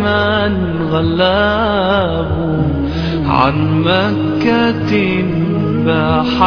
من غلاب عن مكة باح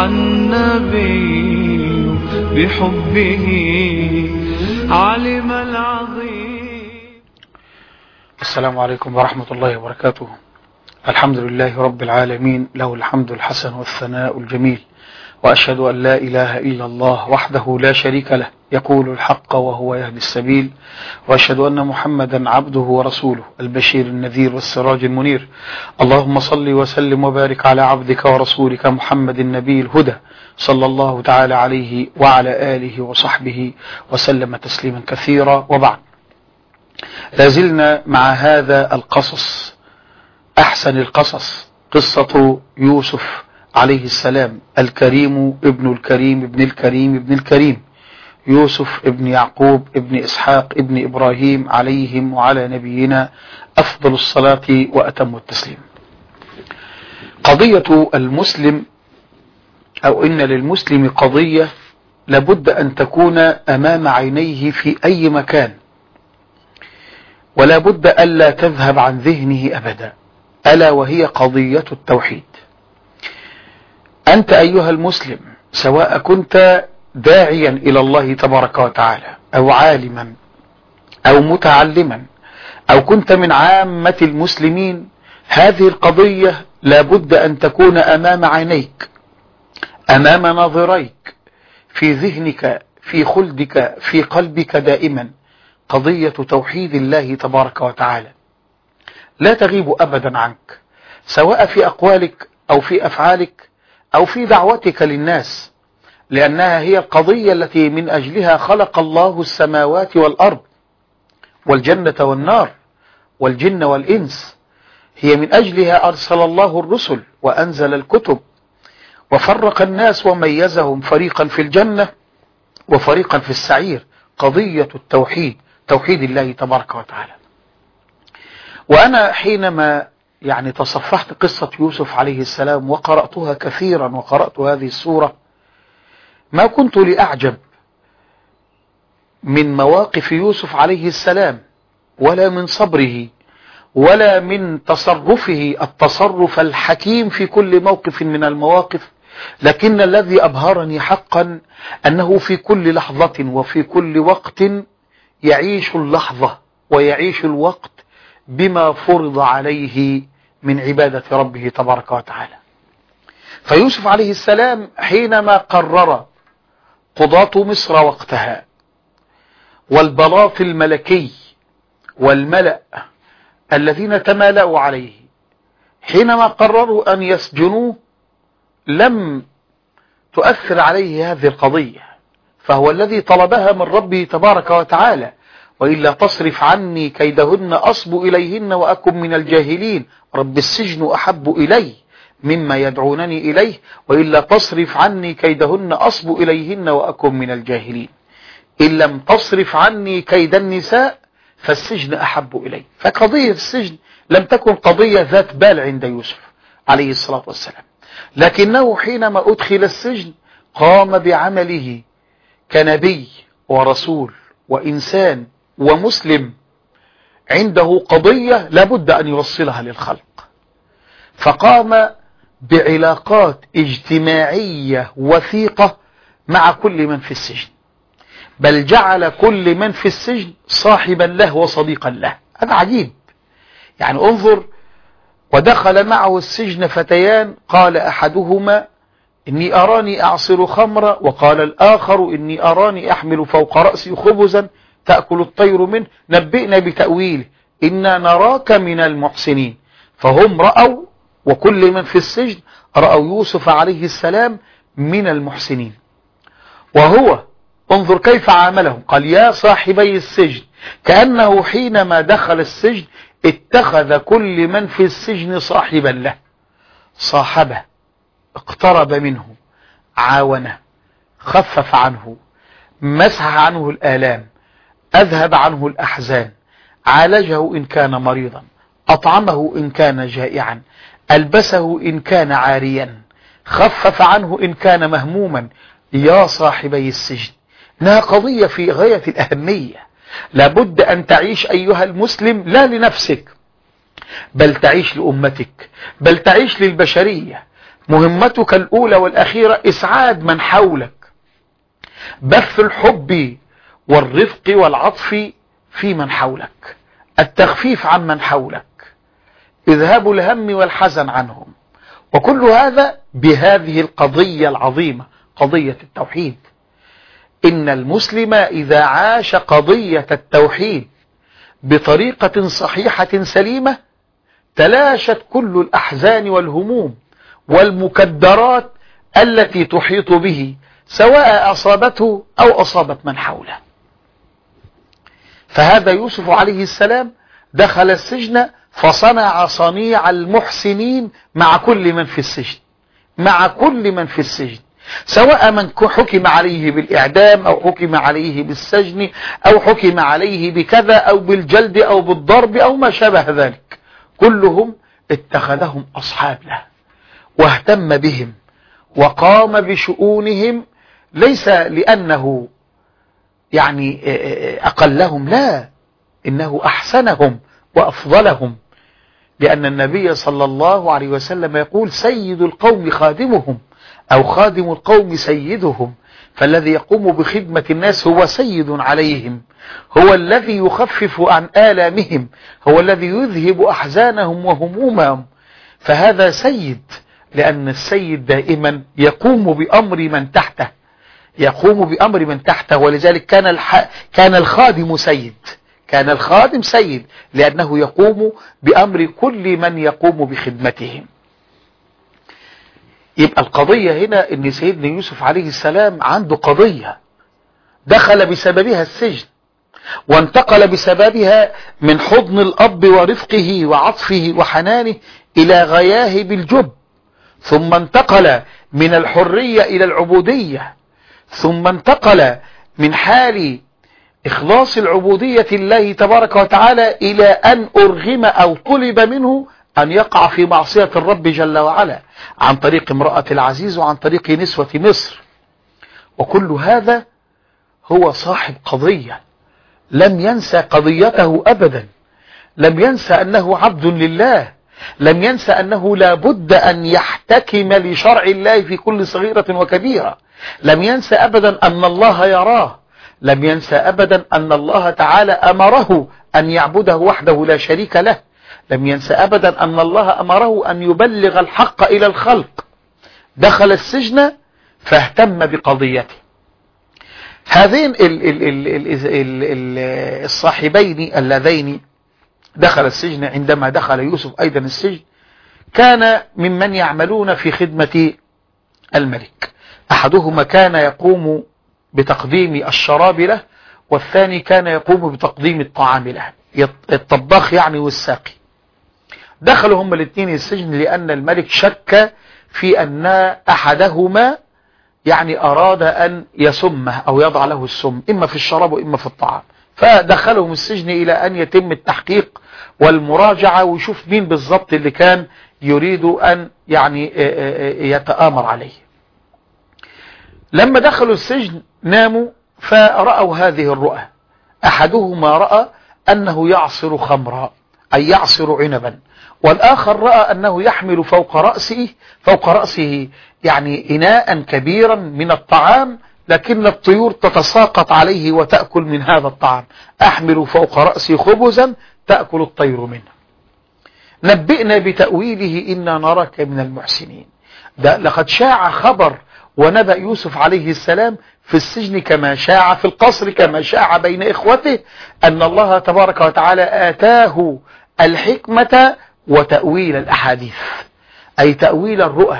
النبي بحبه علم العظيم. السلام عليكم ورحمة الله وبركاته. الحمد لله رب العالمين، له الحمد الحسن والثناء الجميل، وأشهد أن لا إله إلا الله وحده لا شريك له يقول الحق وهو يهدي السبيل، وأشهد أن محمدا عبده ورسوله البشير النذير والسراج المنير. اللهم صل وسلم وبارك على عبدك ورسولك محمد النبي الهدى، صلى الله تعالى عليه وعلى آله وصحبه وسلم تسليما كثيرا. وبعد، لازلنا مع هذا القصص، أحسن القصص، قصة يوسف عليه السلام، الكريم ابن الكريم ابن الكريم ابن الكريم، يوسف ابن يعقوب ابن إسحاق ابن إبراهيم، عليهم وعلى نبينا أفضل الصلاة وأتم التسليم. قضية المسلم، أو إن للمسلم قضية لابد أن تكون أمام عينيه في أي مكان، ولا بد ألا تذهب عن ذهنه أبدا، ألا وهي قضية التوحيد. أنت أيها المسلم، سواء كنت داعيا إلى الله تبارك وتعالى، أو عالما، أو متعلما، أو كنت من عامة المسلمين، هذه القضية لابد أن تكون أمام عينيك، أمام ناظريك، في ذهنك، في خلدك، في قلبك دائما، قضية توحيد الله تبارك وتعالى لا تغيب أبدا عنك، سواء في أقوالك أو في أفعالك أو في دعوتك للناس، لأنها هي القضية التي من أجلها خلق الله السماوات والأرض والجنة والنار والجن والإنس. هي من أجلها أرسل الله الرسل وأنزل الكتب وفرق الناس وميزهم، فريقا في الجنة وفريقا في السعير. قضية التوحيد، توحيد الله تبارك وتعالى. وأنا حينما تصفحت قصة يوسف عليه السلام وقرأتها كثيرا، وقرأت هذه السورة، ما كنت لأعجب من مواقف يوسف عليه السلام، ولا من صبره، ولا من تصرفه التصرف الحكيم في كل موقف من المواقف، لكن الذي أبهرني حقا أنه في كل لحظة وفي كل وقت يعيش اللحظة ويعيش الوقت بما فرض عليه من عبادة ربه تبارك وتعالى. فيوسف عليه السلام حينما قرر قضاة مصر وقتها والبلاط الملكي والملأ الذين تمالأوا عليه، حينما قرروا أن يسجنوه، لم تؤثر عليه هذه القضية، فهو الذي طلبها من ربه تبارك وتعالى: وإلا تصرف عني كيدهن أصب إليهن وأكن من الجاهلين، رب السجن أحب إلي مما يدعونني إليه، وإلا تصرف عني كيدهن أصب إليهن وأكن من الجاهلين، إن لم تصرف عني كيد النساء فالسجن أحب إلي. فقضية السجن لم تكن قضية ذات بال عند يوسف عليه الصلاة والسلام، لكنه حينما أدخل السجن قام بعمله كنبي ورسول وإنسان ومسلم عنده قضية لابد أن يوصلها للخلق، فقام بعلاقات اجتماعية وثيقة مع كل من في السجن، بل جعل كل من في السجن صاحبا له وصديقا له. هذا عجيب. انظر، ودخل معه السجن فتيان، قال أحدهما: إني أراني أعصر خمرا، وقال الآخر: إني أراني أحمل فوق رأسي خبزا تأكل الطير منه، نبئنا بتأويله إنا نراك من المحسنين. فهم رأوا، وكل من في السجن رأوا يوسف عليه السلام من المحسنين. وهو انظر كيف عاملهم، قال: يا صاحبي السجن، كأنه حينما دخل السجن اتخذ كل من في السجن صاحبا له، صاحبه، اقترب منه، عاونه، خفف عنه، مسح عنه الآلام، أذهب عنه الأحزان، عالجه إن كان مريضا، أطعمه إن كان جائعا، ألبسه إن كان عاريا، خفف عنه إن كان مهموما. يا صاحبي السجن، إنها قضية في غاية الأهمية، لابد أن تعيش أيها المسلم لا لنفسك، بل تعيش لأمتك، بل تعيش للبشرية. مهمتك الأولى والأخيرة إسعاد من حولك، بث الحب والرفق والعطف في من حولك، التخفيف عن من حولك، إذهاب الهم والحزن عنهم. وكل هذا بهذه القضية العظيمة، قضية التوحيد. إن المسلم إذا عاش قضية التوحيد بطريقة صحيحة سليمة تلاشت كل الأحزان والهموم والمكدرات التي تحيط به، سواء أصابته أو أصابت من حوله. فهذا يوسف عليه السلام دخل السجن فصنع صنيع المحسنين مع كل من في السجن، مع كل من في السجن، سواء من حكم عليه بالإعدام أو حكم عليه بالسجن أو حكم عليه بكذا أو بالجلد أو بالضرب أو ما شابه ذلك، كلهم اتخذهم أصحاب له واهتم بهم وقام بشؤونهم، ليس لأنه يعني أقلهم، لا، إنه أحسنهم وأفضلهم، لأن النبي صلى الله عليه وسلم يقول سيد القوم خادمهم أو خادم القوم سيدهم. فالذي يقوم بخدمة الناس هو سيد عليهم، هو الذي يخفف عن آلامهم، هو الذي يذهب أحزانهم وهمومهم. فهذا سيد، لأن السيد دائما يقوم بأمر من تحته، يقوم بأمر من تحته. ولذلك كان الخادم سيد، كان الخادم سيد لأنه يقوم بأمر كل من يقوم بخدمتهم. يبقى القضية هنا ان سيدنا يوسف عليه السلام عنده قضية دخل بسببها السجن، وانتقل بسببها من حضن الأب ورفقه وعطفه وحنانه إلى غياهب الجب، ثم انتقل من الحرية إلى العبودية، ثم انتقل من حال إخلاص العبودية لله تبارك وتعالى إلى أن أرغم أو طلب منه أن يقع في معصية الرب جل وعلا عن طريق امرأة العزيز وعن طريق نسوة مصر. وكل هذا هو صاحب قضية، لم ينسى قضيته أبدا، لم ينسى أنه عبد لله، لم ينسى أنه لا بد أن يحتكم لشرع الله في كل صغيرة وكبيرة، لم ينسى أبدا أن الله يراه، لم ينسى أبدا أن الله تعالى أمره أن يعبده وحده لا شريك له، لم ينسى أبدا أن الله أمره أن يبلغ الحق إلى الخلق. دخل السجن فاهتم بقضيته. هذين الصاحبين اللذين دخل السجن، عندما دخل يوسف أيضا السجن كان ممن يعملون في خدمة الملك. أحدهما كان يقوم بتقديم الشراب له، والثاني كان يقوم بتقديم الطعام له، الطباخ يعني والساقي. دخلوا هم الاثنين السجن لأن الملك شك في أن أحدهما يعني أراد أن يسمه أو يضع له السم، إما في الشراب وإما في الطعام. فدخلهم السجن إلى أن يتم التحقيق والمراجعة ويشوف مين بالضبط اللي كان يريد أن يعني يتآمر عليه. لما دخلوا السجن ناموا فرأوا هذه الرؤى. أحدهما رأى أنه يعصر خمرا أي يعصر عنبا، والآخر رأى أنه يحمل فوق رأسه يعني إناء كبيرا من الطعام، لكن الطيور تتساقط عليه وتأكل من هذا الطعام. أحمل فوق رأسي خبزا تأكل الطير منه. نبئنا بتأويله إنا نراك من المحسنين. ده لقد شاع خبر ونبأ يوسف عليه السلام في السجن كما شاع في القصر، كما شاع بين إخوته، أن الله تبارك وتعالى آتاه الحكمة وتأويل الأحاديث، أي تأويل الرؤى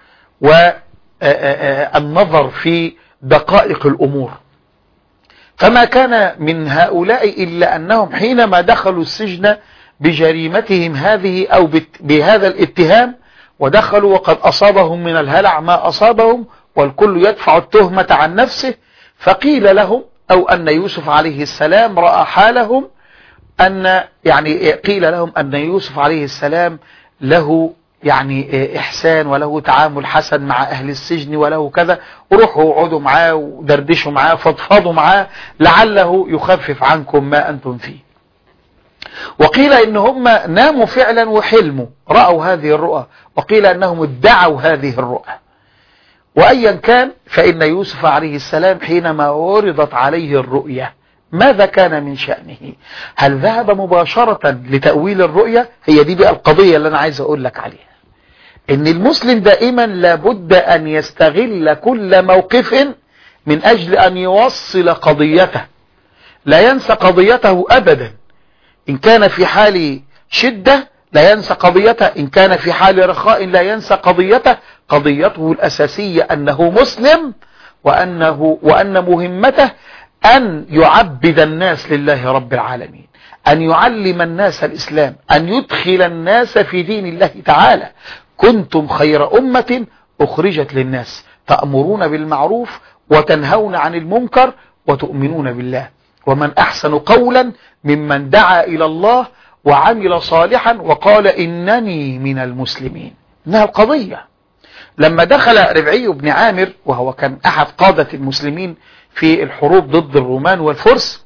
والنظر في دقائق الأمور. فما كان من هؤلاء إلا أنهم حينما دخلوا السجن بجريمتهم هذه أو بهذا الاتهام، ودخلوا وقد أصابهم من الهلع ما أصابهم والكل يدفع التهمة عن نفسه، فقيل لهم أو أن يوسف عليه السلام رأى حالهم، أن يعني قيل لهم أن يوسف عليه السلام له يعني إحسان وله تعامل حسن مع أهل السجن وله كذا، روحوا اقعدوا معاه ودردشوا معاه فضفضوا معاه لعله يخفف عنكم ما أنتم فيه. وقيل إن هم ناموا فعلا وحلموا رأوا هذه الرؤى، وقيل أنهم ادعوا هذه الرؤى. وأيا كان فإن يوسف عليه السلام حينما عرضت عليه الرؤية ماذا كان من شأنه؟ هل ذهب مباشرة لتأويل الرؤية؟ هي دي بقى القضية اللي أنا عايز أقول لك عليها، إن المسلم دائما لابد أن يستغل كل موقف من أجل أن يوصل قضيته، لا ينسى قضيته أبدا. إن كان في حال شدة لا ينسى قضيته، إن كان في حال رخاء لا ينسى قضيته. قضيته الأساسية أنه مسلم، وأن مهمته أن يعبد الناس لله رب العالمين، أن يعلم الناس الإسلام، أن يدخل الناس في دين الله تعالى. كنتم خير أمة أخرجت للناس تأمرون بالمعروف وتنهون عن المنكر وتؤمنون بالله، ومن أحسن قولا ممن دعا إلى الله وعمل صالحا وقال إنني من المسلمين. إنها القضية. لما دخل ربعي بن عامر وهو كان أحد قادة المسلمين في الحروب ضد الرومان والفرس،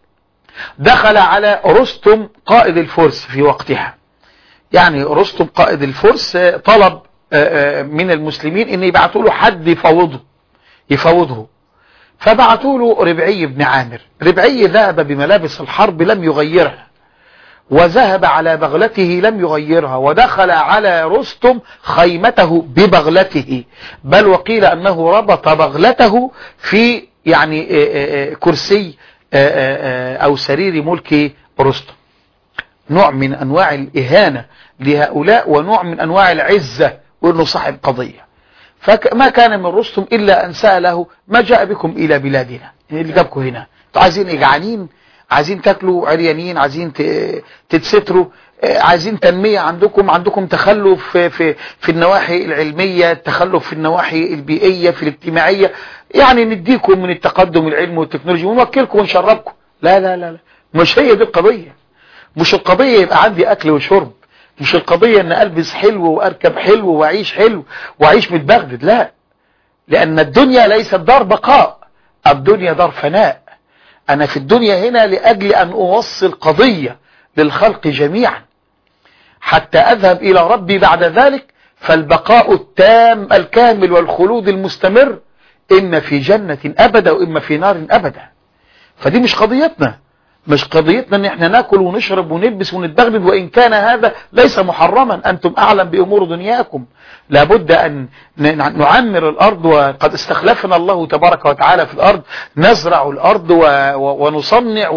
دخل على رستم قائد الفرس في وقتها. يعني رستم قائد الفرس طلب من المسلمين ان يبعثوا له حد يفاوضه، فبعثوا له ربعي بن عامر. ربعي ذهب بملابس الحرب لم يغيرها، وذهب على بغلته لم يغيرها، ودخل على رستم خيمته ببغلته، بل وقيل أنه ربط بغلته في يعني كرسي أو سرير ملك رستم. نوع من أنواع الإهانة لهؤلاء ونوع من أنواع العزة، وأنه صاحب قضية. فما كان من رستم إلا أن سأله ما جاء بكم إلى بلادنا، اللي جابكم هنا؟ انتوا عايزين إيه؟ جعانين؟ عايزين تاكلوا؟ عريانين؟ عايزين تتستروا؟ عايزين تنمية؟ عندكم تخلف في النواحي العلمية، تخلف في النواحي البيئية، في الاجتماعية، يعني نديكم من التقدم العلمي والتكنولوجيا ونوكلكم ونشربكم. لا لا لا لا، مش هي دي القضية. مش القضية يبقى عندي أكل وشرب، مش القضية أن ألبس حلو وأركب حلو وأعيش حلو وأعيش متبغدد، لا، لأن الدنيا ليست دار بقاء، الدنيا دار فناء. أنا في الدنيا هنا لأجل أن أوصل قضية للخلق جميعا حتى أذهب إلى ربي بعد ذلك، فالبقاء التام الكامل والخلود المستمر إما في جنة أبدا وإما في نار أبدا. فدي مش قضيتنا، مش قضيتنا ان احنا ناكل ونشرب ونلبس ونتبغدد، وان كان هذا ليس محرما، انتم اعلم بامور دنياكم. لابد ان نعمر الارض، وقد استخلفنا الله تبارك وتعالى في الارض، نزرع الارض ونصنع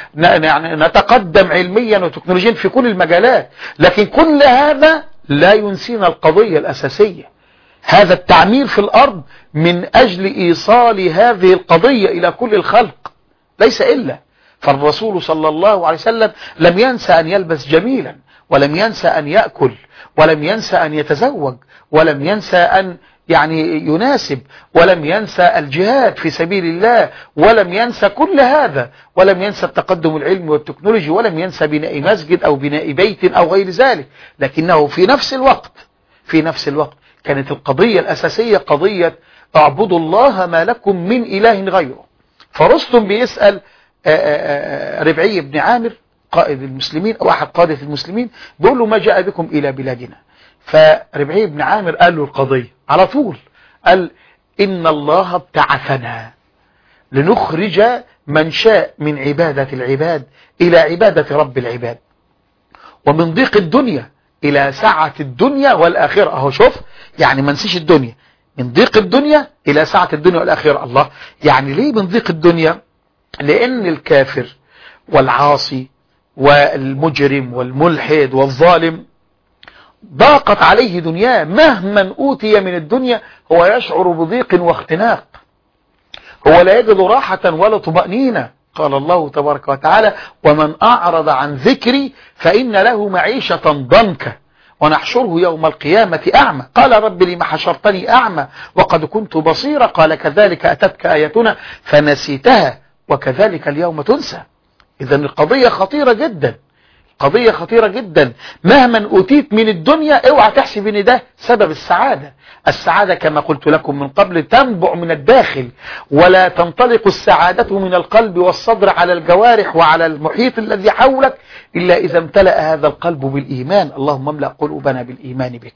ونتقدم علميا وتكنولوجيا في كل المجالات، لكن كل هذا لا ينسينا القضية الاساسية، هذا التعمير في الارض من اجل ايصال هذه القضية الى كل الخلق، ليس الا. فالرسول صلى الله عليه وسلم لم ينسى أن يلبس جميلا، ولم ينسى أن يأكل، ولم ينسى أن يتزوج، ولم ينسى أن يعني يناسب، ولم ينسى الجهاد في سبيل الله، ولم ينسى كل هذا، ولم ينسى التقدم العلمي والتكنولوجي، ولم ينسى بناء مسجد أو بناء بيت أو غير ذلك. لكنه في نفس الوقت كانت القضية الأساسية قضية اعبدوا الله ما لكم من إله غيره. فرستم بيسأل ربعي بن عامر قائد المسلمين أو أحد قادة المسلمين، بيقول له ما جاء بكم إلى بلادنا؟ فربعي بن عامر قال له القضية على طول، قال إن الله ابتعثنا لنخرج من شاء من عبادة العباد إلى عبادة رب العباد، ومن ضيق الدنيا إلى سعة الدنيا والآخرة. أهو شوف، يعني ما نسيش الدنيا، من ضيق الدنيا إلى سعة الدنيا والآخرة. الله، يعني ليه من ضيق الدنيا؟ لأن الكافر والعاصي والمجرم والملحد والظالم ضاقت عليه دنياه، مهما أوتي من الدنيا هو يشعر بضيق واختناق، هو لا يجد راحة ولا طمأنينة. قال الله تبارك وتعالى ومن أعرض عن ذكري فإن له معيشة ضنكا ونحشره يوم القيامة أعمى. قال رب لما حشرتني أعمى وقد كنت بصيرا قال كذلك أتتك آياتنا فنسيتها وكذلك اليوم تنسى. إذن القضية خطيرة جدا، قضية خطيرة جدا. مهما أوتيت من الدنيا اوعى تحسب ان ده سبب السعادة. السعادة كما قلت لكم من قبل تنبع من الداخل، ولا تنطلق السعادة من القلب والصدر على الجوارح وعلى المحيط الذي حولك إلا إذا امتلأ هذا القلب بالإيمان. اللهم املأ قلوبنا بالإيمان بك.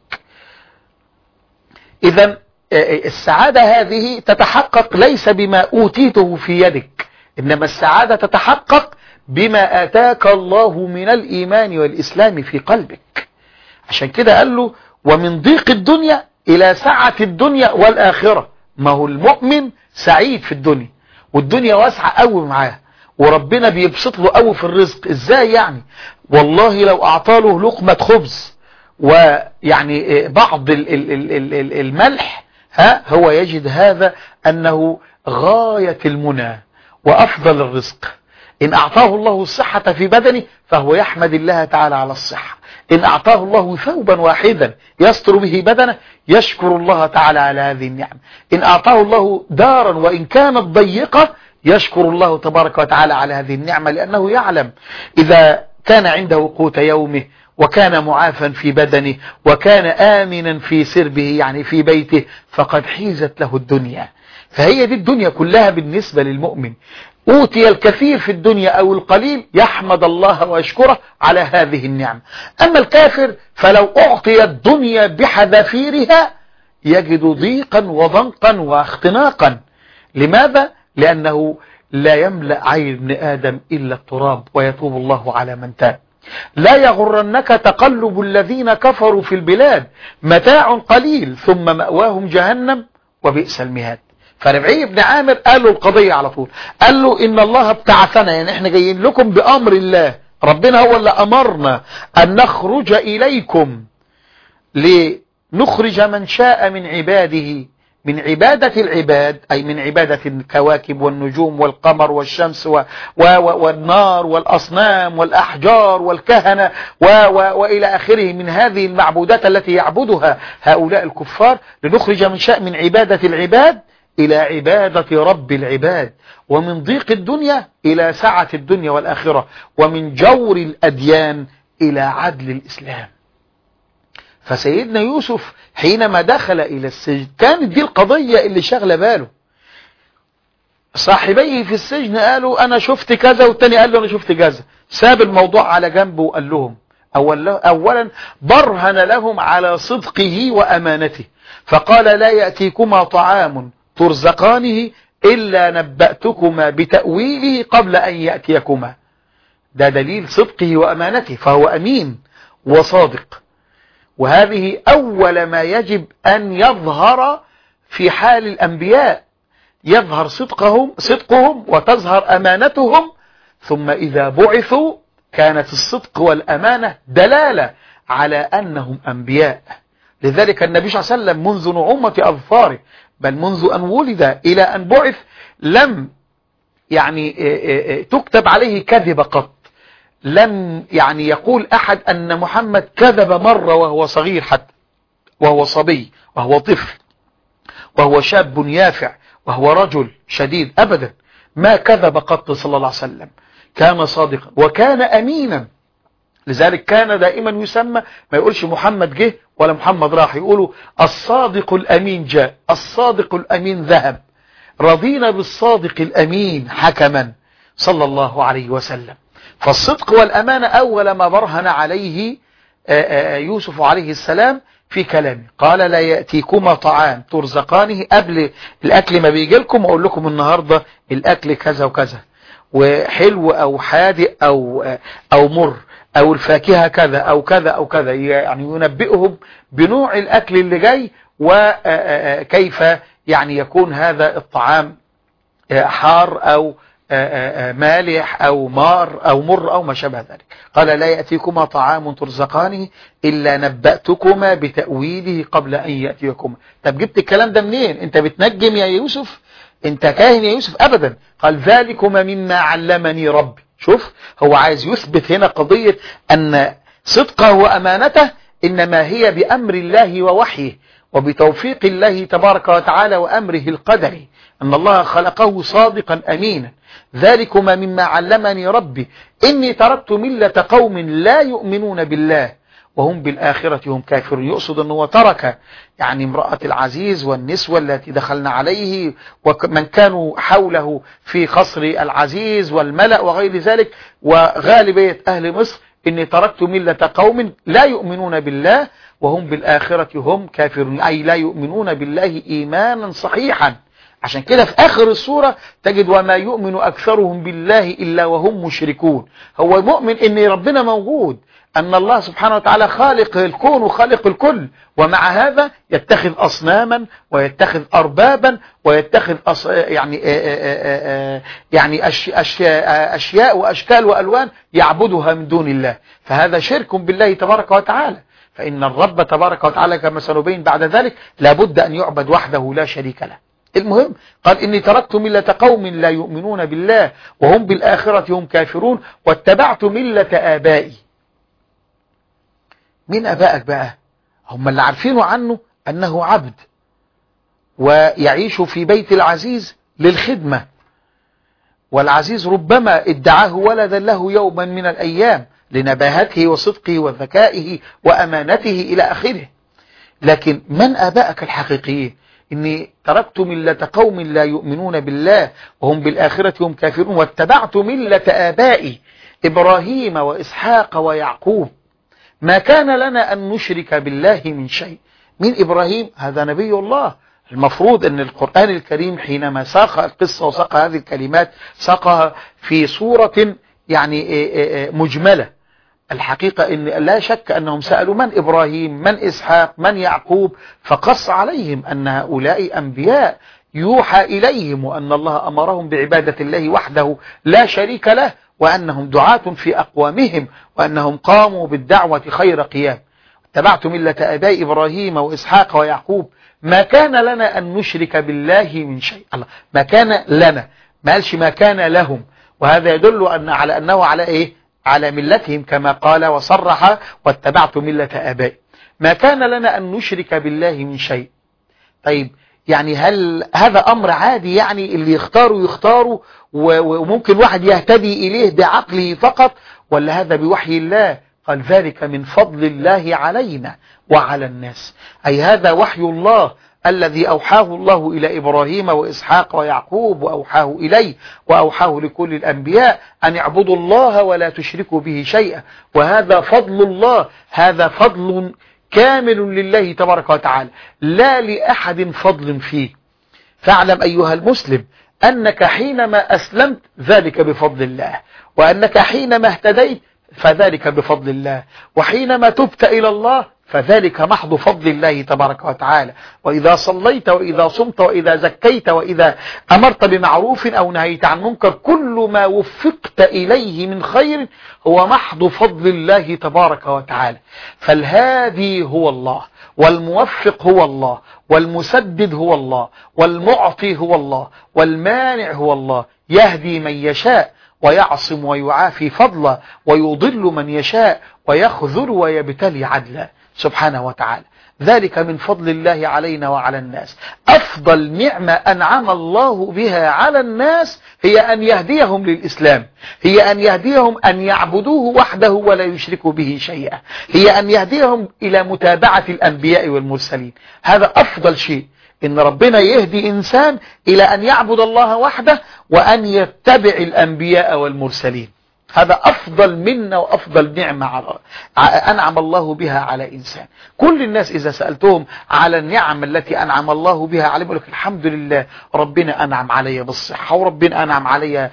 إذا السعادة هذه تتحقق ليس بما أوتيته في يدك، إنما السعادة تتحقق بما آتاك الله من الإيمان والإسلام في قلبك. عشان كده قال له ومن ضيق الدنيا إلى سعة الدنيا والآخرة. ما هو المؤمن سعيد في الدنيا، والدنيا واسعة قوي معاه، وربنا بيبسط له قوي في الرزق. ازاي يعني؟ والله لو أعطاله لقمة خبز ويعني بعض الملح هو يجد هذا أنه غاية المنى وأفضل الرزق. إن أعطاه الله الصحة في بدنه فهو يحمد الله تعالى على الصحة. إن أعطاه الله ثوبا واحدا يستر به بدنه يشكر الله تعالى على هذه النعمة. إن أعطاه الله دارا وإن كانت ضيقة يشكر الله تبارك وتعالى على هذه النعمة، لأنه يعلم إذا كان عنده قوت يومه وكان معافا في بدنه وكان آمنا في سربه يعني في بيته فقد حيزت له الدنيا. فهي دي الدنيا كلها بالنسبة للمؤمن. أوتي الكثير في الدنيا أو القليل يحمد الله ويشكره على هذه النعمة. أما الكافر فلو أعطي الدنيا بحذافيرها يجد ضيقا وضنقا واختناقا. لماذا؟ لأنه لا يملأ عين ابن آدم إلا التراب ويتوب الله على من تاب. لا يغرنك تقلب الذين كفروا في البلاد، متاع قليل ثم مأواهم جهنم وبئس المهاد. فربعي بن عامر قال له القضية على طول، قال له إن الله ابتعثنا، يعني احنا جايين لكم بأمر الله، ربنا هو اللي أمرنا أن نخرج إليكم لنخرج من شاء من عباده من عبادة العباد، أي من عبادة الكواكب والنجوم والقمر والشمس والنار والأصنام والأحجار والكهنة وإلى آخره من هذه المعبودات التي يعبدها هؤلاء الكفار، لنخرج من شاء من عبادة العباد إلى عبادة رب العباد، ومن ضيق الدنيا إلى سعة الدنيا والآخرة، ومن جور الأديان إلى عدل الإسلام. فسيدنا يوسف حينما دخل إلى السجن كانت دي القضية اللي شغله باله. صاحبيه في السجن قالوا أنا شفت كذا، والتاني قال له أنا شفت كذا. ساب الموضوع على جنبه وقال لهم أولا برهن لهم على صدقه وأمانته، فقال لا يأتيكما طعام ترزقانه إلا نبأتكما بتأويله قبل أن يأتيكما. ده دليل صدقه وأمانته، فهو أمين وصادق. وهذه أول ما يجب أن يظهر في حال الأنبياء، يظهر صدقهم وتظهر أمانتهم، ثم إذا بعثوا كانت الصدق والأمانة دلالة على أنهم أنبياء. لذلك النبي صلى الله عليه وسلم منذ نعومة أظفاره بل منذ أن ولد إلى أن بعث لم يعني تكتب عليه كذب قط. لم يعني يقول أحد أن محمد كذب مرة وهو صغير، حتى وهو صبي وهو طفل وهو شاب يافع وهو رجل شديد، أبدا ما كذب قط صلى الله عليه وسلم. كان صادقا وكان أمينا. لذلك كان دائما يسمى، ما يقولش محمد جه ولا محمد راح، يقولوا الصادق الأمين جاء، الصادق الأمين ذهب. رضينا بالصادق الأمين حكما صلى الله عليه وسلم. فالصدق والأمانة أول ما برهن عليه يوسف عليه السلام في كلامه. قال لا يأتيكما طعام ترزقانه، قبل الأكل ما بيجي لكم أقول لكم النهاردة الأكل كذا وكذا، وحلو أو حادق أو مر، أو الفاكهة كذا أو كذا أو كذا، يعني ينبئهم بنوع الأكل اللي جاي وكيف يعني يكون هذا الطعام حار أو مالح أو مار أو مر أو ما شابه ذلك. قال لا يأتيكما طعام ترزقانه إلا نبأتكما بتأويله قبل أن يأتيكما. طب جبت الكلام ده منين؟ أنت بتنجم يا يوسف؟ أنت كاهن يا يوسف؟ أبدا. قال ذلكما مما علمني ربي. شوف، هو عايز يثبت هنا قضية أن صدقه وأمانته إنما هي بأمر الله ووحيه وبتوفيق الله تبارك وتعالى وأمره القدري. أن الله خلقه صادقا أمينا. ذلكما مما علمني ربي إني تركت ملة قوم لا يؤمنون بالله وهم بالآخرة هم كافرون. يقصد أنه ترك يعني امرأة العزيز والنسوة التي دخلنا عليه ومن كانوا حوله في قصر العزيز والملأ وغير ذلك وغالبية أهل مصر. إني تركت ملة قوم لا يؤمنون بالله وهم بالآخرة هم كافرون، أي لا يؤمنون بالله إيمانا صحيحا. عشان كده في آخر السورة تجد وما يؤمن أكثرهم بالله إلا وهم مشركون. هو مؤمن إن ربنا موجود، أن الله سبحانه وتعالى خالق الكون وخالق الكل، ومع هذا يتخذ أصناما ويتخذ أربابا ويتخذ يعني أشياء وأشكال وألوان يعبدها من دون الله. فهذا شرك بالله تبارك وتعالى. فإن الرب تبارك وتعالى كما سنبين بعد ذلك لابد أن يعبد وحده لا شريك له. المهم قال إني تركت ملة قوم لا يؤمنون بالله وهم بالآخرة هم كافرون واتبعت ملة آبائي. مين أبائك بقى؟ هم اللي عارفينه عنه أنه عبد ويعيش في بيت العزيز للخدمة، والعزيز ربما ادعاه ولدا له يوما من الأيام لنباهته وصدقه وذكائه وأمانته إلى آخره. لكن من أبائك الحقيقيين؟ إني تركت ملة قوم لا يؤمنون بالله وهم بالآخرة هم كافرون واتبعت ملة آبائي إبراهيم وإسحاق ويعقوب ما كان لنا أن نشرك بالله من شيء. من إبراهيم؟ هذا نبي الله. المفروض أن القرآن الكريم حينما ساق القصة وساق هذه الكلمات ساقها في صورة يعني مجملة. الحقيقة إن لا شك أنهم سألوا من إبراهيم من إسحاق من يعقوب، فقص عليهم أن هؤلاء أنبياء يوحى إليهم وأن الله أمرهم بعبادة الله وحده لا شريك له، وأنهم دعاة في أقوامهم وأنهم قاموا بالدعوة خير قيام. اتبعت ملة آباء إبراهيم وإسحاق ويعقوب ما كان لنا أن نشرك بالله من شيء. الله ما كان لنا، ما قالش ما كان لهم، وهذا يدل على أنه على إيه؟ على ملتهم كما قال وصرح واتبعت ملة آبائي. ما كان لنا أن نشرك بالله من شيء. طيب يعني هل هذا أمر عادي يعني اللي يختاروا وممكن واحد يهتدي إليه بعقله فقط، ولا هذا بوحي الله؟ قال ذلك من فضل الله علينا وعلى الناس، أي هذا وحي الله الذي أوحاه الله إلى إبراهيم وإسحاق ويعقوب وأوحاه إليه وأوحاه لكل الأنبياء أن يعبدوا الله ولا تشركوا به شيئا. وهذا فضل الله، هذا فضل كامل لله تبارك وتعالى لا لأحد فضل فيه. فاعلم أيها المسلم أنك حينما أسلمت ذلك بفضل الله، وأنك حينما اهتديت فذلك بفضل الله، وحينما تبت إلى الله فذلك محض فضل الله تبارك وتعالى. وإذا صليت وإذا صمت وإذا زكيت وإذا أمرت بمعروف أو نهيت عن منكر كل ما وفقت إليه من خير هو محض فضل الله تبارك وتعالى. فالهادي هو الله، والموفق هو الله، والمسدد هو الله، والمعطي هو الله، والمانع هو الله. يهدي من يشاء ويعصم ويعافي فضلا، ويضل من يشاء ويخذل ويبتلي عدلا سبحانه وتعالى. ذلك من فضل الله علينا وعلى الناس. أفضل نعمة أنعم الله بها على الناس هي أن يهديهم للإسلام، هي أن يهديهم أن يعبدوه وحده ولا يشركوا به شيئا، هي أن يهديهم إلى متابعة الأنبياء والمرسلين. هذا أفضل شيء، إن ربنا يهدي إنسان إلى أن يعبد الله وحده وأن يتبع الأنبياء والمرسلين. هذا أفضل منا وأفضل نعمة أنعم الله بها على إنسان. كل الناس إذا سألتهم على النعم التي أنعم الله بها عليهم يقول لك الحمد لله ربنا أنعم علي بالصحة، وربنا أنعم علي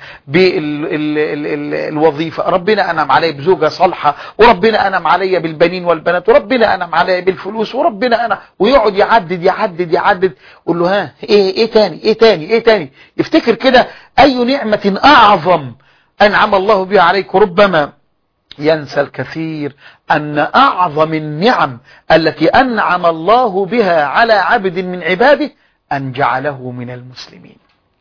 بالوظيفة، ربنا أنعم علي بزوجة صالحة، وربنا أنعم علي بالبنين والبنات، وربنا أنعم علي بالفلوس، وربنا أنعم، ويقعد يعدد يقول له ها إيه تاني يفتكر كده أي نعمة أعظم أنعم الله بها عليك. ربما ينسى الكثير أن أعظم النعم التي أنعم الله بها على عبد من عباده أن جعله من المسلمين،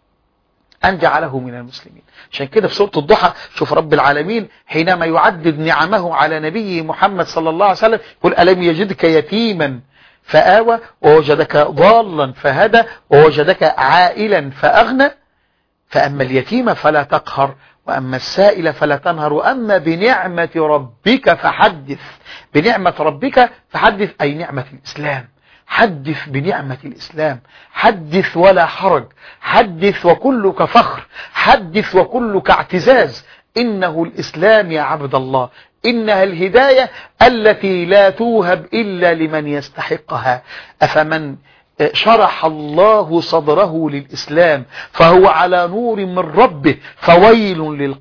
عشان كده في سورة الضحى شوف رب العالمين حينما يعدد نعمه على نبيه محمد صلى الله عليه وسلم يقول ألم يجدك يتيما فآوى ووجدك ضالا فهدى ووجدك عائلا فأغنى. فأما اليتيم فلا تقهر وأما السائل فلا تنهر وأما بنعمة ربك فحدث. بنعمة ربك فحدث أي نعمة الإسلام. حدث بنعمة الإسلام، حدث ولا حرج، حدث وكلك فخر، حدث وكلك اعتزاز. إنه الإسلام يا عبد الله، إنها الهداية التي لا توهب إلا لمن يستحقها. أفمن شرح الله صدره للإسلام فهو على نور من ربه فويل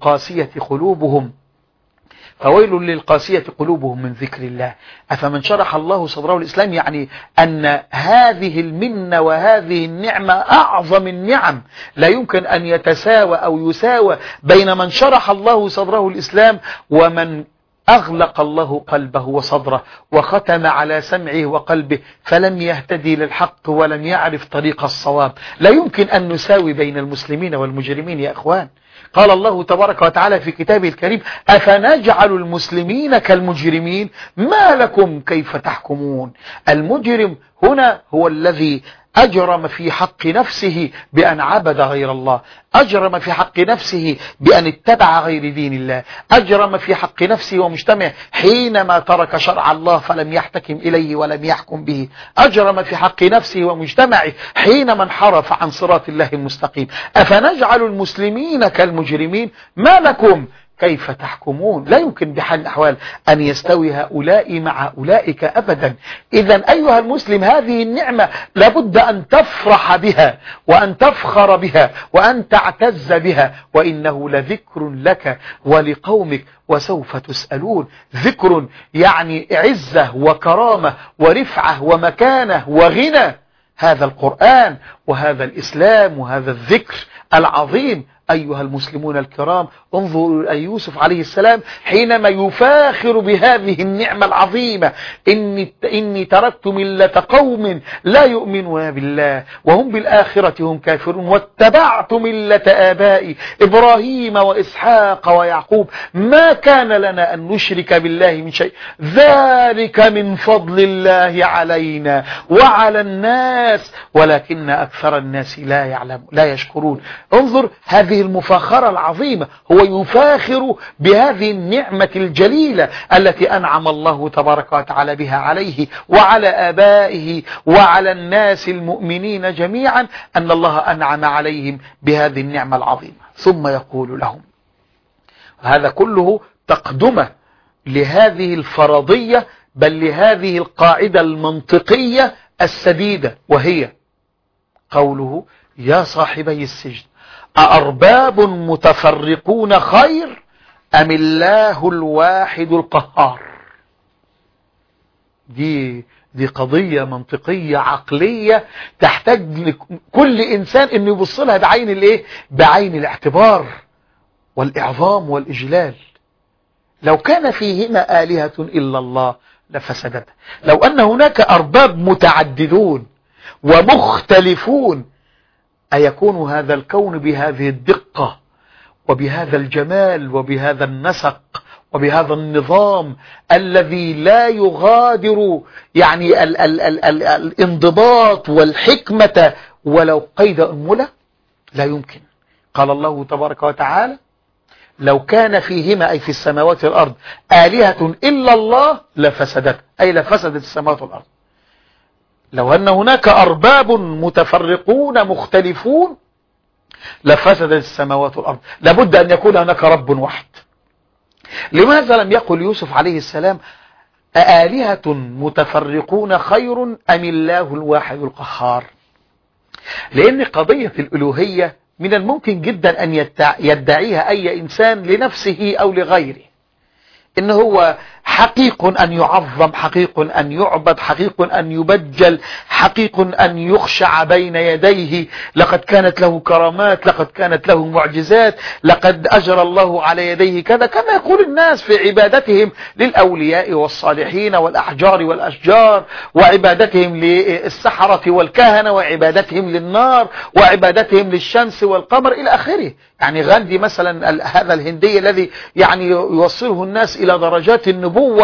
للقاسية قلوبهم من ذكر الله. أفمن شرح الله صدره للإسلام يعني أن هذه المنة وهذه النعمة أعظم النعم، لا يمكن أن يتساوى أو يساوى بين من شرح الله صدره للإسلام ومن أغلق الله قلبه وصدره وختم على سمعه وقلبه فلم يهتدي للحق ولم يعرف طريق الصواب. لا يمكن أن نساوي بين المسلمين والمجرمين يا أخوان. قال الله تبارك وتعالى في كتابه الكريم: أفنجعل المسلمين كالمجرمين ما لكم كيف تحكمون. المجرم هنا هو الذي أجرم في حق نفسه بأن عبد غير الله، أجرم في حق نفسه بأن اتبع غير دين الله، أجرم في حق نفسه ومجتمعه حينما ترك شرع الله فلم يحتكم إليه ولم يحكم به، أجرم في حق نفسه ومجتمعه حينما انحرف عن صراط الله المستقيم. أفنجعل المسلمين كالمجرمين ما لكم كيف تحكمون. لا يمكن بحال الأحوال أن يستوي هؤلاء مع أولئك أبدا. إذن أيها المسلم هذه النعمة لابد أن تفرح بها وأن تفخر بها وأن تعتز بها، وإنه لذكر لك ولقومك وسوف تسألون. ذكر يعني عزة وكرامة ورفعة ومكانة وغنى. هذا القرآن وهذا الإسلام وهذا الذكر العظيم. أيها المسلمون الكرام، انظروا إلى يوسف عليه السلام حينما يفاخر بهذه النعمة العظيمة: إني تركت ملة قوم لا يؤمنون بالله وهم بالآخرة هم كافرون واتبعت ملة آبائي إبراهيم وإسحاق ويعقوب ما كان لنا أن نشرك بالله من شيء ذلك من فضل الله علينا وعلى الناس ولكن أكثر الناس لا يشكرون. انظر هذه المفاخرة العظيمة، هو يفاخر بهذه النعمة الجليلة التي أنعم الله تبارك وتعالى بها عليه وعلى آبائه وعلى الناس المؤمنين جميعا، أن الله أنعم عليهم بهذه النعمة العظيمة. ثم يقول لهم، هذا كله تقدمة لهذه الفرضية بل لهذه القاعدة المنطقية السديدة، وهي قوله: يا صاحبي السجن أأرباب متفرقون خير أم الله الواحد القهار. دي قضية منطقية عقلية تحتاج كل إنسان إنه يبص لها بعين الايه؟ بعين الاعتبار والإعظام والإجلال. لو كان فيهما آلهة إلا الله لفسدتا. لو أن هناك أرباب متعددون ومختلفون أيكون هذا الكون بهذه الدقة وبهذا الجمال وبهذا النسق وبهذا النظام الذي لا يغادر يعني الانضباط والحكمة ولو قيد أنملة؟ لا يمكن. قال الله تبارك وتعالى: لو كان فيهما أي في السماوات والأرض آلهة إلا الله لفسدت، أي لفسدت السماوات والأرض. لو أن هناك أرباب متفرقون مختلفون لفسدت السماوات والأرض. لابد أن يكون هناك رب واحد. لماذا لم يقل يوسف عليه السلام: أآلهة متفرقون خير أم الله الواحد القهار؟ لأن قضية الألوهية من الممكن جدا أن يدعيها أي إنسان لنفسه أو لغيره، إن هو حقيق أن يعظم، حقيق أن يعبد، حقيق أن يبجل، حقيق أن يخشع بين يديه. لقد كانت له كرامات، لقد كانت له معجزات، لقد أجرى الله على يديه كذا، كما يقول الناس في عبادتهم للأولياء والصالحين والأحجار والأشجار، وعبادتهم للسحرة والكهنة، وعبادتهم للنار، وعبادتهم للشمس والقمر إلى آخره. يعني غاندي مثلا هذا الهندي الذي يعني يوصله الناس إلى درجات النبوة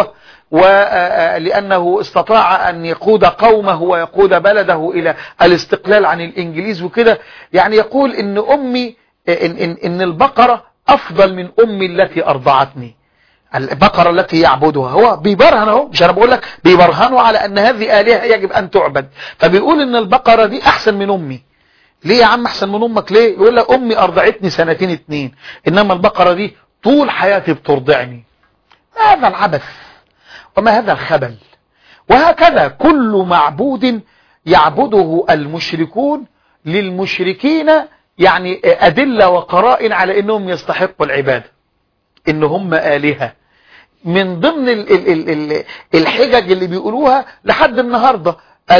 ولأنه استطاع أن يقود قومه ويقود بلده إلى الاستقلال عن الإنجليز وكده. يعني يقول إن أمي إن البقرة أفضل من أمي التي أرضعتني، البقرة التي يعبدها. هو بيبرهن اهو، مش أنا بقول لك، بيبرهنوا على أن هذه آلهة يجب أن تعبد، فبيقول إن البقرة دي أحسن من أمي. ليه يا عم أحسن من أمك ليه؟ يقول لك أمي أرضعتني 2 إنما البقرة دي طول حياتي بترضعني. ما هذا العبث وما هذا الخبل. وهكذا كل معبود يعبده المشركون للمشركين يعني أدلة وقرائن على أنهم يستحقوا العبادة، إن هم آلهة. من ضمن الحجج اللي بيقولوها لحد النهاردة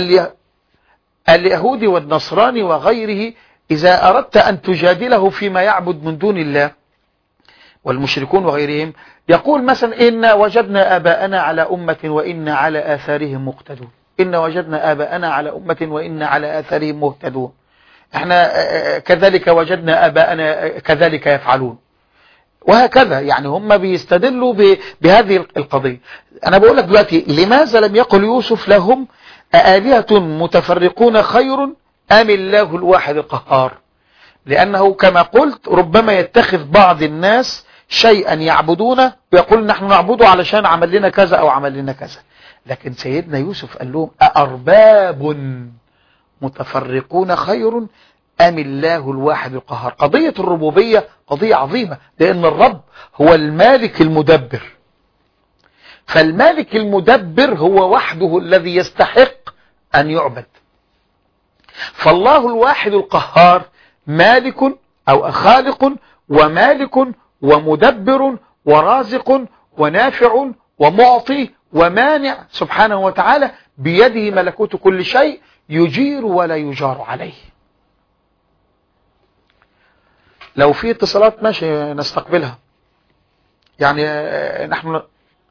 اليهودي والنصراني وغيره، إذا أردت أن تجادله فيما يعبد من دون الله والمشركون وغيرهم، يقول مثلا إن وجدنا آباءنا على أمة وإن على آثارهم مقتدون، إن وجدنا آباءنا على أمة وإن على آثارهم مهتدون، احنا كذلك وجدنا آباءنا كذلك يفعلون، وهكذا. يعني هم بيستدلوا بهذه القضية. أنا بقول لك دلوقتي، لماذا لم يقل يوسف لهم آلهة متفرقون خير أم الله الواحد القهار؟ لأنه كما قلت ربما يتخذ بعض الناس شيئا يعبدونه ويقول نحن نعبده علشان عمل لنا كذا أو عمل لنا كذا. لكن سيدنا يوسف قال لهم أأرباب متفرقون خير أم الله الواحد القهار؟ قضية الربوبية قضية عظيمة، لأن الرب هو المالك المدبر، فالمالك المدبر هو وحده الذي يستحق أن يعبد. فالله الواحد القهار مالك أو خالق ومالك ومدبر ورازق ونافع ومعطي ومانع سبحانه وتعالى، بيده ملكوت كل شيء، يجير ولا يجار عليه. لو في اتصالات ماشي نستقبلها. يعني نحن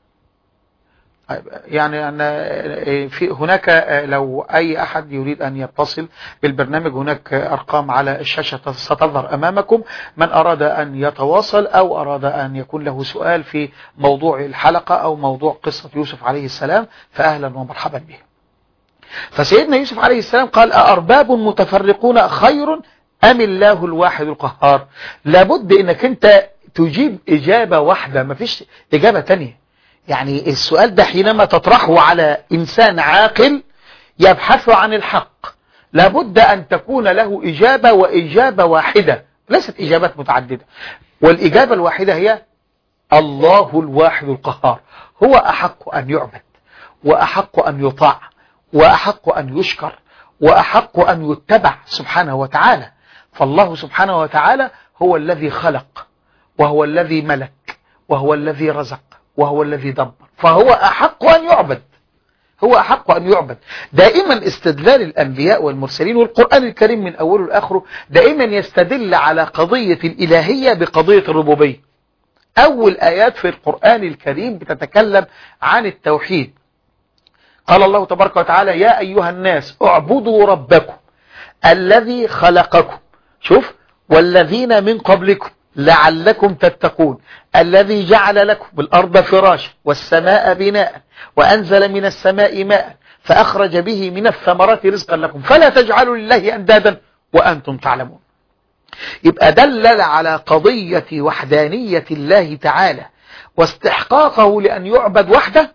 في هناك لو أي أحد يريد أن يتصل بالبرنامج هناك أرقام على الشاشة ستظهر أمامكم. من أراد أن يتواصل أو أراد أن يكون له سؤال في موضوع الحلقة أو موضوع قصة يوسف عليه السلام فأهلا ومرحبا به. فسيدنا يوسف عليه السلام قال أأرباب متفرقون خير أم الله الواحد القهار؟ لابد أنك أنت تجيب إجابة واحدة، ما فيش إجابة تانية. يعني السؤال ده حينما تطرحه على إنسان عاقل يبحث عن الحق لابد أن تكون له إجابة، وإجابة واحدة، ليست إجابات متعددة. والإجابة الواحدة هي الله الواحد القهار، هو أحق أن يعبد وأحق أن يطاع وأحق أن يشكر وأحق أن يتبع سبحانه وتعالى. فالله سبحانه وتعالى هو الذي خلق وهو الذي ملك وهو الذي رزق وهو الذي دبر، فهو أحق أن يعبد، هو أحق أن يعبد. دائما استدلال الأنبياء والمرسلين والقرآن الكريم من أوله لآخره دائما يستدل على قضية الإلهية بقضية الربوبية. أول آيات في القرآن الكريم بتتكلم عن التوحيد. قال الله تبارك وتعالى يا أيها الناس اعبدوا ربكم الذي خلقكم، شوف، والذين من قبلكم لعلكم تتقون، الذي جعل لكم الأرض فراشا والسماء بناء وأنزل من السماء ماء فأخرج به من الثمرات رزقا لكم فلا تجعلوا لله أندادا وأنتم تعلمون. يبقى دلل على قضية وحدانية الله تعالى واستحقاقه لأن يعبد وحده،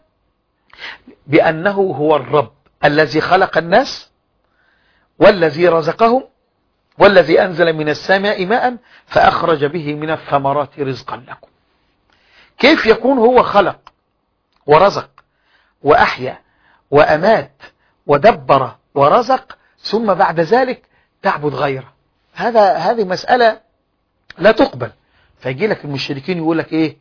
بأنه هو الرب الذي خلق الناس والذي رزقهم والذي أنزل من السماء ماء فأخرج به من الثمرات رزقا لكم. كيف يكون هو خلق ورزق وأحيا وأمات ودبر ورزق ثم بعد ذلك تعبد غيره؟ هذه مسألة لا تقبل. فيجي لك المشركين يقول لك إيه؟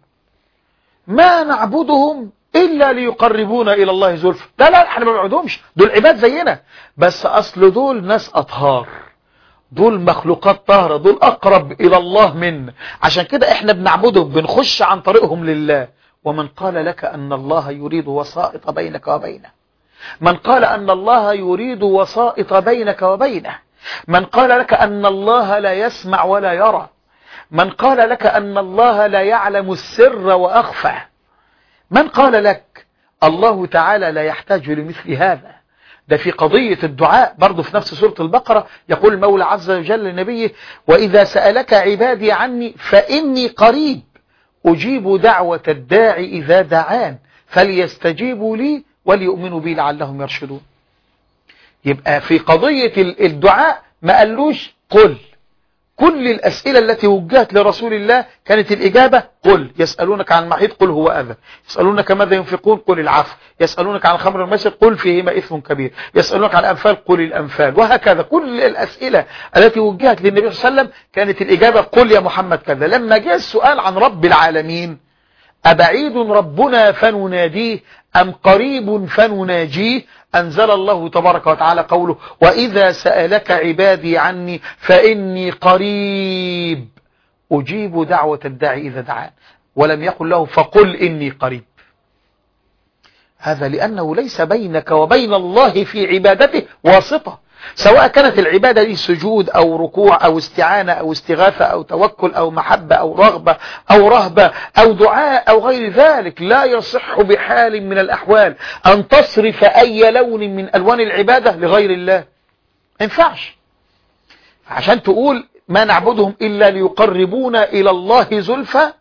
ما نعبدهم إلا ليقربونا إلى الله زلفى. لا احنا ما بنعبدهمش، دول عباد زينا، بس أصل دول ناس أطهار، دول مخلوقات طاهرة، دول أقرب إلى الله منا، عشان كده احنا بنعبدهم، بنخش عن طريقهم لله. ومن قال لك أن الله يريد وسائط بينك وبينه، من قال أن الله يريد وسائط بينك وبينه، من قال لك أن الله لا يسمع ولا يرى، من قال لك أن الله لا يعلم السر وأخفى، من قال لك الله تعالى لا يحتاج لمثل هذا. ده في قضية الدعاء برضو في نفس سورة البقرة يقول المولى عز وجل لنبيه: وإذا سألك عبادي عني فإني قريب أجيب دعوة الداعي إذا دعان فليستجيبوا لي وليؤمنوا بي لعلهم يرشدون. يبقى في قضية الدعاء ما قالوش قل. كل الأسئلة التي وجهت لرسول الله كانت الإجابة قل. يسألونك عن المحيط قل هو أذى، يسألونك ماذا ينفقون قل العفو، يسألونك عن الخمر والميسر قل فيهما إثم كبير، يسألونك عن الأنفال قل الأنفال، وهكذا. كل الأسئلة التي وجهت للنبي صلى الله عليه وسلم كانت الإجابة قل يا محمد كذا. لما جاء السؤال عن رب العالمين: أبعيد ربنا فنناديه أم قريب فنناجيه؟ أنزل الله تبارك وتعالى قوله: وإذا سألك عبادي عني فإني قريب أجيب دعوة الداعي إذا دعان. ولم يقل له فقل إني قريب. هذا لأنه ليس بينك وبين الله في عبادته واسطة، سواء كانت العبادة دي سجود أو ركوع أو استعانة أو استغاثة أو توكل أو محبة أو رغبة أو رهبة أو دعاء أو غير ذلك. لا يصح بحال من الأحوال أن تصرف أي لون من ألوان العبادة لغير الله. ما ينفعش. عشان تقول ما نعبدهم إلا ليقربونا إلى الله زلفى،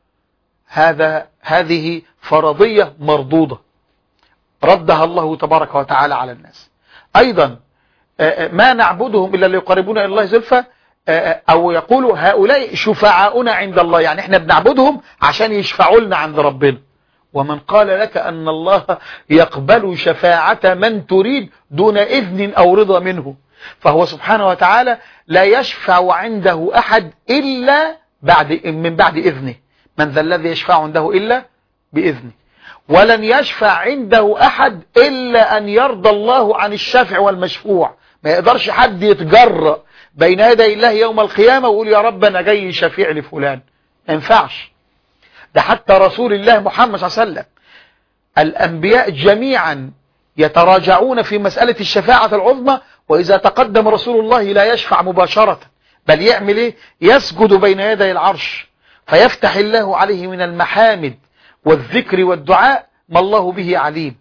هذه فرضية مردودة ردها الله تبارك وتعالى على الناس. أيضا ما نعبدهم إلا ليقربونا إلى الله زلفى، أو يقولوا هؤلاء شفعاؤنا عند الله، يعني احنا بنعبدهم عشان يشفعوا لنا عند ربنا. ومن قال لك أن الله يقبل شفاعة من تريد دون إذن أو رضا منه، فهو سبحانه وتعالى لا يشفع عنده أحد إلا من بعد إذنه. من ذا الذي يشفع عنده إلا بإذنه، ولن يشفع عنده أحد إلا أن يرضى الله عن الشافع والمشفوع. ما يقدرش حد يتجرأ بين يدي الله يوم القيامة ويقول يا رب أنا جاي شفيع لفلان. ما ينفعش. ده حتى رسول الله محمد صلى الله عليه وسلم الأنبياء جميعا يتراجعون في مسألة الشفاعة العظمى، وإذا تقدم رسول الله لا يشفع مباشرة، بل يعمل إيه؟ يسجد بين يدي العرش فيفتح الله عليه من المحامد والذكر والدعاء ما الله به عليم،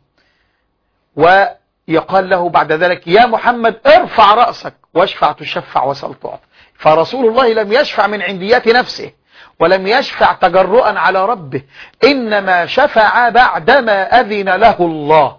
ويقال له بعد ذلك يا محمد ارفع رأسك واشفع تشفع وسل تعطى. فرسول الله لم يشفع من عنديات نفسه، ولم يشفع تجرؤا على ربه، إنما شفع بعدما أذن له الله.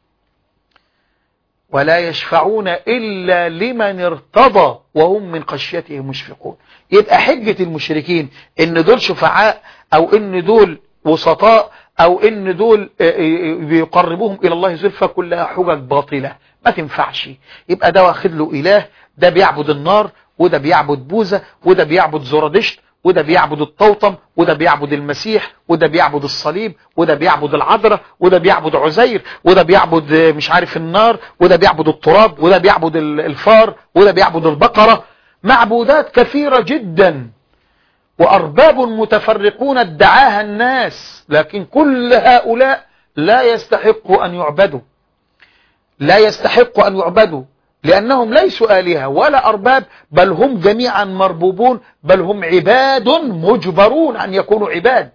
ولا يشفعون إلا لمن ارتضى وهم من خشيته مشفقون. يبقى حجة المشركين إن دول شفعاء أو إن دول وسطاء أو إن دول بيقربوهم إلى الله زلفى كلها حجج باطلة ما تنفعش. يبقى ده واخد له إله، ده بيعبد النار، وده بيعبد بوذا، وده بيعبد زرادشت، وده بيعبد الطوطم، وده بيعبد المسيح، وده بيعبد الصليب، وده بيعبد العذراء، وده بيعبد عزير، وده بيعبد مش عارف النار، وده بيعبد التراب، وده بيعبد الفار، وده بيعبد البقرة. معبودات كثيرة جدا وأرباب متفرقون ادعاها الناس، لكن كل هؤلاء لا يستحق أن يعبدوا، لا يستحق أن يعبدوا، لأنهم ليسوا آلهة ولا أرباب، بل هم جميعا مربوبون، بل هم عباد مجبرون أن يكونوا عباد.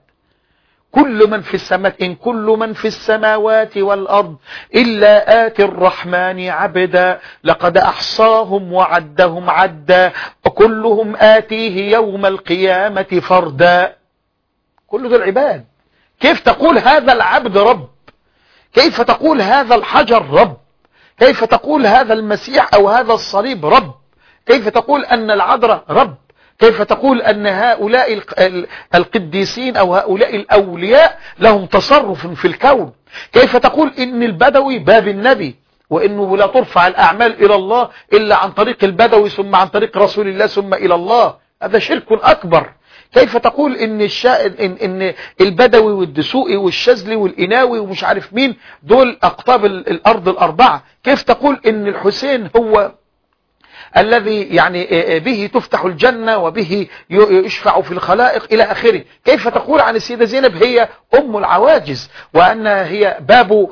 كل من في السماء إن كل من في السماوات والأرض إلا آتي الرحمن عبدا لقد أحصاهم وعدهم عدا وكلهم آتيه يوم القيامة فردا. كل دول عباد. كيف تقول هذا العبد رب؟ كيف تقول هذا الحجر رب؟ كيف تقول هذا المسيح أو هذا الصليب رب؟ كيف تقول أن العذراء رب؟ كيف تقول أن هؤلاء القديسين أو هؤلاء الأولياء لهم تصرف في الكون؟ كيف تقول إن البدوي باب النبي وإنه لا ترفع الأعمال إلى الله إلا عن طريق البدوي ثم عن طريق رسول الله ثم إلى الله؟ هذا شرك أكبر. كيف تقول إن البدوي والدسوقي والشاذلي والإناوي ومش عارف مين دول أقطاب الأرض الأربعة؟ كيف تقول إن الحسين هو الذي يعني به تفتح الجنة وبه يشفع في الخلائق إلى آخره؟ كيف تقول عن السيدة زينب هي أم العواجز وأنها هي باب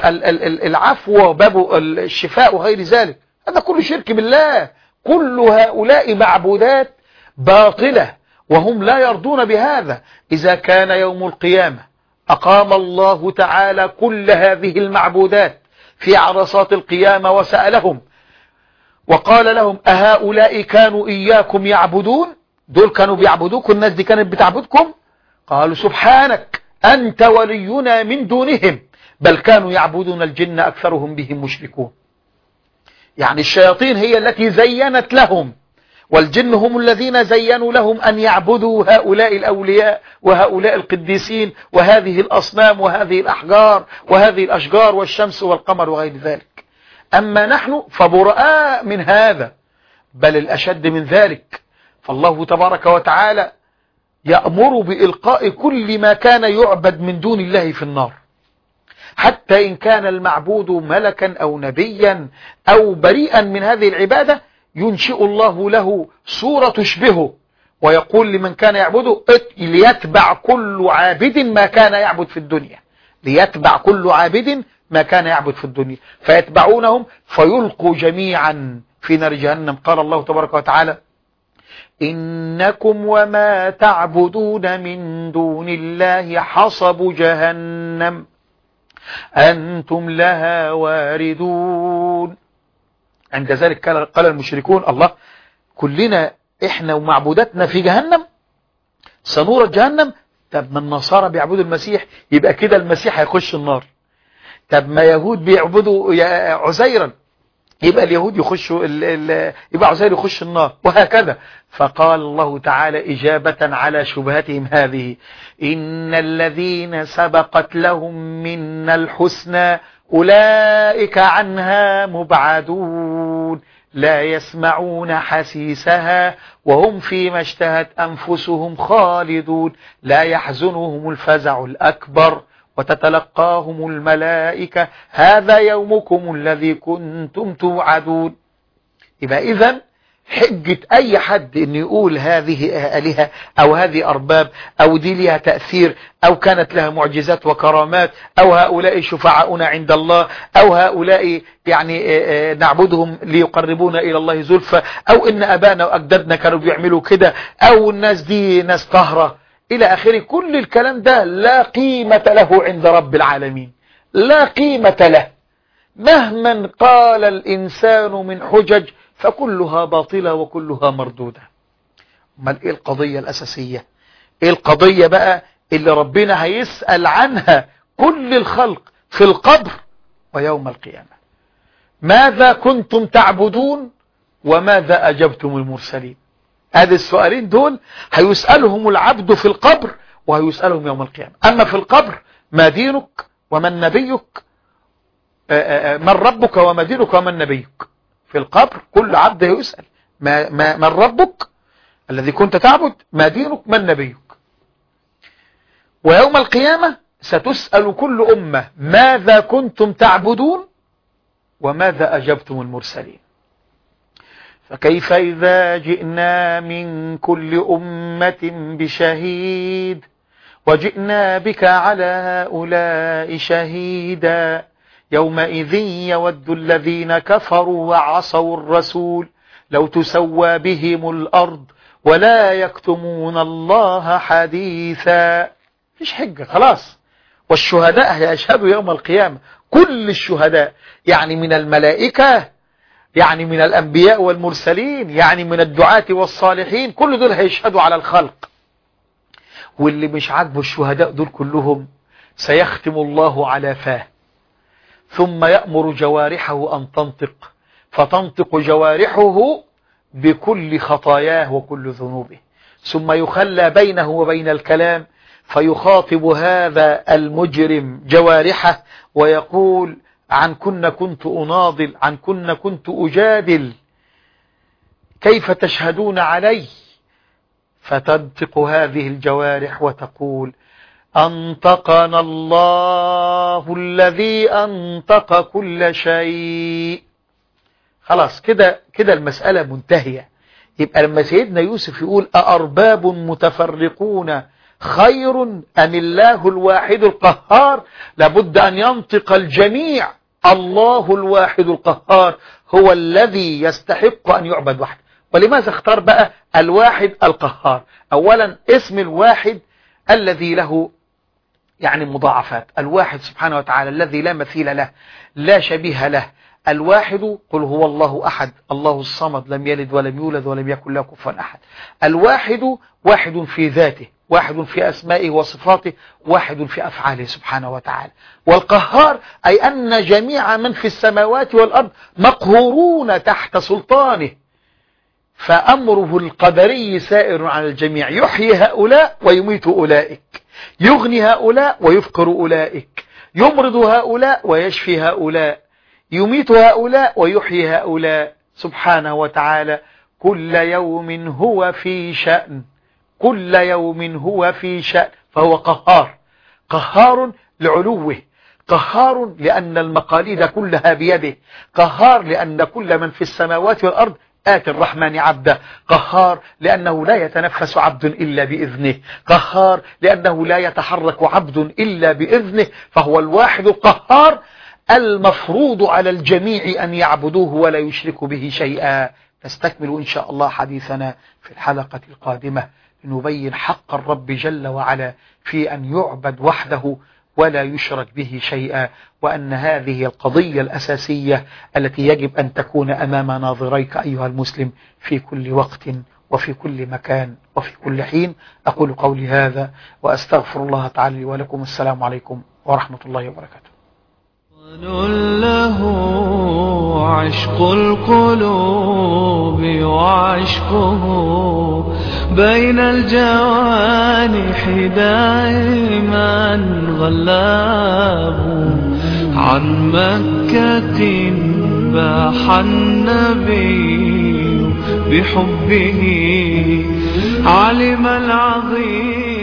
العفو وباب الشفاء وغير ذلك؟ هذا كله شرك بالله. كل هؤلاء معبودات باطلة وهم لا يرضون بهذا. إذا كان يوم القيامة أقام الله تعالى كل هذه المعبودات في عرصات القيامة وسألهم وقال لهم أهؤلاء كانوا إياكم يعبدون؟ دول كانوا بيعبدوكم، الناس دي كانت بتعبدكم؟ قالوا سبحانك أنت ولينا من دونهم بل كانوا يعبدون الجن أكثرهم بهم مشركون. يعني الشياطين هي التي زينت لهم، والجن هم الذين زينوا لهم أن يعبدوا هؤلاء الأولياء وهؤلاء القديسين وهذه الأصنام وهذه الأحجار وهذه الأشجار والشمس والقمر وغير ذلك. أما نحن فبراء من هذا، بل الأشد من ذلك. فالله تبارك وتعالى يأمر بإلقاء كل ما كان يعبد من دون الله في النار، حتى إن كان المعبود ملكا أو نبيا أو بريئا من هذه العبادة ينشئ الله له صورة تشبهه، ويقول لمن كان يعبده ليتبع كل عابد ما كان يعبد في الدنيا، ليتبع كل عابد ما كان يعبد في الدنيا، فيتبعونهم فيلقوا جميعا في نار جهنم. قال الله تبارك وتعالى إنكم وما تعبدون من دون الله حصب جهنم أنتم لها واردون. عند ذلك قال المشركون الله كلنا إحنا ومعبوداتنا في جهنم سنورة جهنم. طب ما النصارى بيعبدوا المسيح يبقى كده المسيح هيخش النار. طب ما يهود بيعبدوا عزيرا يبقى اليهود يخشوا يبقى عزير يخش النار، وهكذا. فقال الله تعالى إجابة على شبهتهم هذه إن الذين سبقت لهم منا الحسنى أولئك عنها مبعدون لا يسمعون حسيسها وهم فيما اشتهت أنفسهم خالدون لا يحزنهم الفزع الأكبر وتتلقاهم الملائكة هذا يومكم الذي كنتم توعدون. يبقى إذن حجة أي حد إنه يقول هذه آلهة أو هذه أرباب أو دي لها تأثير أو كانت لها معجزات وكرامات أو هؤلاء شفعاؤنا عند الله أو هؤلاء يعني نعبدهم ليقربونا إلى الله زلفى أو إن أبانا وأجدادنا كانوا بيعملوا كده أو الناس دي ناس طهرة إلى آخره، كل الكلام ده لا قيمة له عند رب العالمين، لا قيمة له مهما قال الإنسان من حجج فكلها باطلة وكلها مردودة. ما إيه القضية الأساسية؟ إيه القضية بقى اللي ربنا هيسأل عنها كل الخلق في القبر ويوم القيامة؟ ماذا كنتم تعبدون وماذا أجبتم المرسلين؟ هذه السؤالين دول هيسألهم العبد في القبر وهيسألهم يوم القيامة. أما في القبر ما دينك ومن نبيك، من ربك وما دينك ومن نبيك. في القبر كل عبد يسأل من ربك الذي كنت تعبد، ما دينك، من نبيك. ويوم القيامة ستسأل كل أمة ماذا كنتم تعبدون وماذا أجبتم المرسلين. فكيف إذا جئنا من كل أمة بشهيد وجئنا بك على هؤلاء شهيدا يومئذ يود الذين كفروا وعصوا الرسول لو تسوى بهم الأرض ولا يكتمون الله حديثا. فيش حجة خلاص. والشهداء هيشهدوا يوم القيامة، كل الشهداء، يعني من الملائكة، يعني من الأنبياء والمرسلين، يعني من الدعاة والصالحين، كل دول هيشهدوا على الخلق. واللي مش عاجبه الشهداء دول كلهم سيختم الله على فاه ثم يأمر جوارحه أن تنطق، فتنطق جوارحه بكل خطاياه وكل ذنوبه، ثم يخلى بينه وبين الكلام فيخاطب هذا المجرم جوارحه ويقول عن كنت أناضل، عن كنت أجادل، كيف تشهدون علي؟ فتنطق هذه الجوارح وتقول أنطقنا الله الذي أنطق كل شيء. خلاص كده المسألة منتهية. يبقى لما سيدنا يوسف يقول أأرباب متفرقون خير أم الله الواحد القهار، لابد أن ينطق الجميع الله الواحد القهار هو الذي يستحق أن يعبد وحده. ولماذا اختار بقى الواحد القهار؟ أولا اسم الواحد الذي له يعني مضاعفات. الواحد سبحانه وتعالى الذي لا مثيل له لا شبيه له. الواحد قل هو الله أحد الله الصمد لم يلد ولم يولد ولم يكن له كفوا أحد. الواحد واحد في ذاته، واحد في أسمائه وصفاته، واحد في أفعاله سبحانه وتعالى. والقهار أي أن جميع من في السماوات والأرض مقهورون تحت سلطانه، فأمره القدري سائر على الجميع، يحيي هؤلاء ويميت أولئك، يغني هؤلاء ويفقر أولئك، يمرض هؤلاء ويشفي هؤلاء، يميت هؤلاء ويحيي هؤلاء سبحانه وتعالى. كل يوم هو في شأن، كل يوم هو في شأن. فهو قهار، قهار لعلوه، قهار لأن المقاليد كلها بيده، قهار لأن كل من في السماوات والأرض آتي الرحمن عبدا، قهار لأنه لا يتنفس عبد إلا بإذنه، قهار لأنه لا يتحرك عبد إلا بإذنه. فهو الواحد القهار المفروض على الجميع أن يعبدوه ولا يشركوا به شيئا. نستكمل إن شاء الله حديثنا في الحلقة القادمة لنبين حق الرب جل وعلا في أن يعبد وحده ولا يشرك به شيئا، وأن هذه القضية الأساسية التي يجب أن تكون أمام ناظريك أيها المسلم في كل وقت وفي كل مكان وفي كل حين. أقول قولي هذا وأستغفر الله تعالى لي ولكم. السلام عليكم ورحمة الله وبركاته. له عشق القلوب وعشقه بين الجوانح دائما غلاب، عن مكة باح النبي بحبه علم العظيم.